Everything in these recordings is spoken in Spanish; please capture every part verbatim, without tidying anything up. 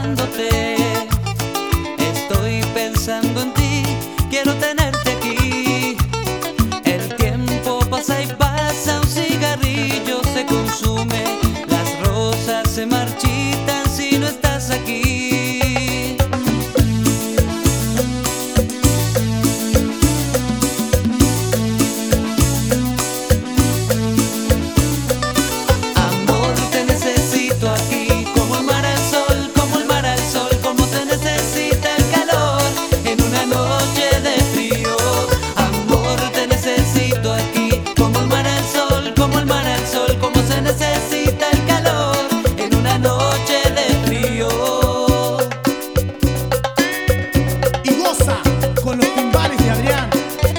recordándote. Estoy pensando en ti, quiero tenerte aquí. El tiempo pasa y pasa, un cigarrillo se consume, las rosas se marchitan si no estás aquí. Con los timbales de Adrián.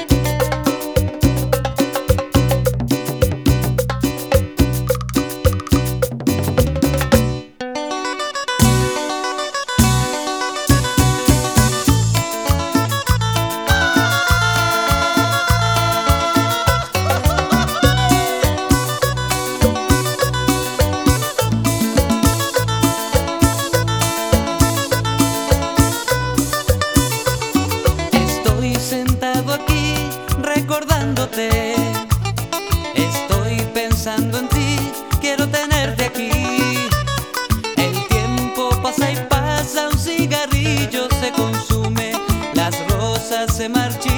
Sentado aquí recordándote, estoy pensando en ti, quiero tenerte aquí. El tiempo pasa y pasa, un cigarrillo se consume, las rosas se marchitan.